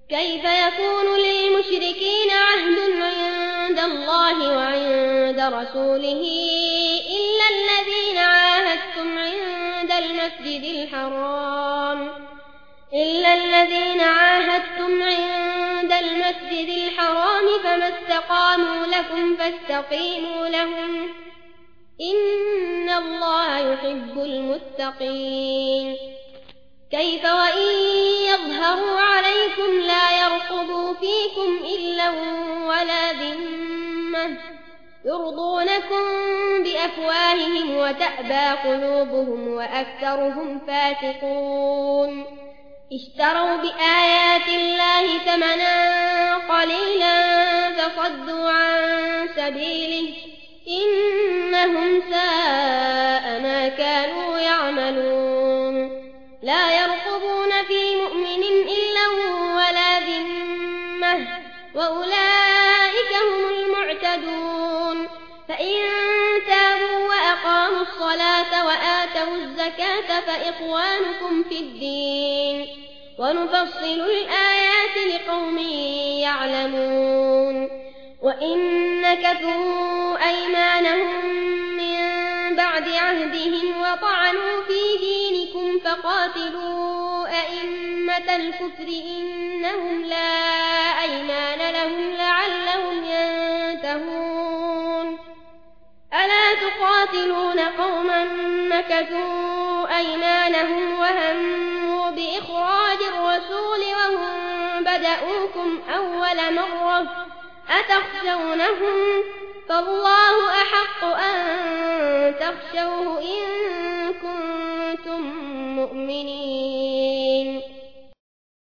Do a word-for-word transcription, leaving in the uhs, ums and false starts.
كيف يكون للمشركين عهد عند الله وعند رسوله إلا الذين عاهدتم عند المسجد الحرام إلا الذين عاهدتم عند المسجد الحرام فما استقاموا لكم فاستقيموا لهم إن الله يحب المتقين. كيف وإن يظهروا عليكم لا يرقبوا فيكم إلا ولا ذمة يرضونكم بأفواههم وتأبى قلوبهم وأكثرهم فاسقون. اشتروا بآيات الله ثمنا قليلا فصدوا عن سبيله إنهم ساء ما كانوا يعملون. لا يرقبون في مؤمن إلا ولا ذمة وأولئك هم المعتدون. فإن تابوا وأقاموا الصلاة وآتوا الزكاة فإخوانكم في الدين ونفصل الآيات لقوم يعلمون. وإن نكثوا أيمانهم من بعد عهدهم وطعنوا في دينكم فقاتلوا أئمة الكفر إنهم لا أيمان لهم لعلهم ينتهون. ألا تقاتلون قوما نكثوا أيمانهم وهموا بإخراج الرسول وهم بدأوكم أول مرة أتخشونهم فالله أحق أن تخشوه إن كنتم مؤمنين.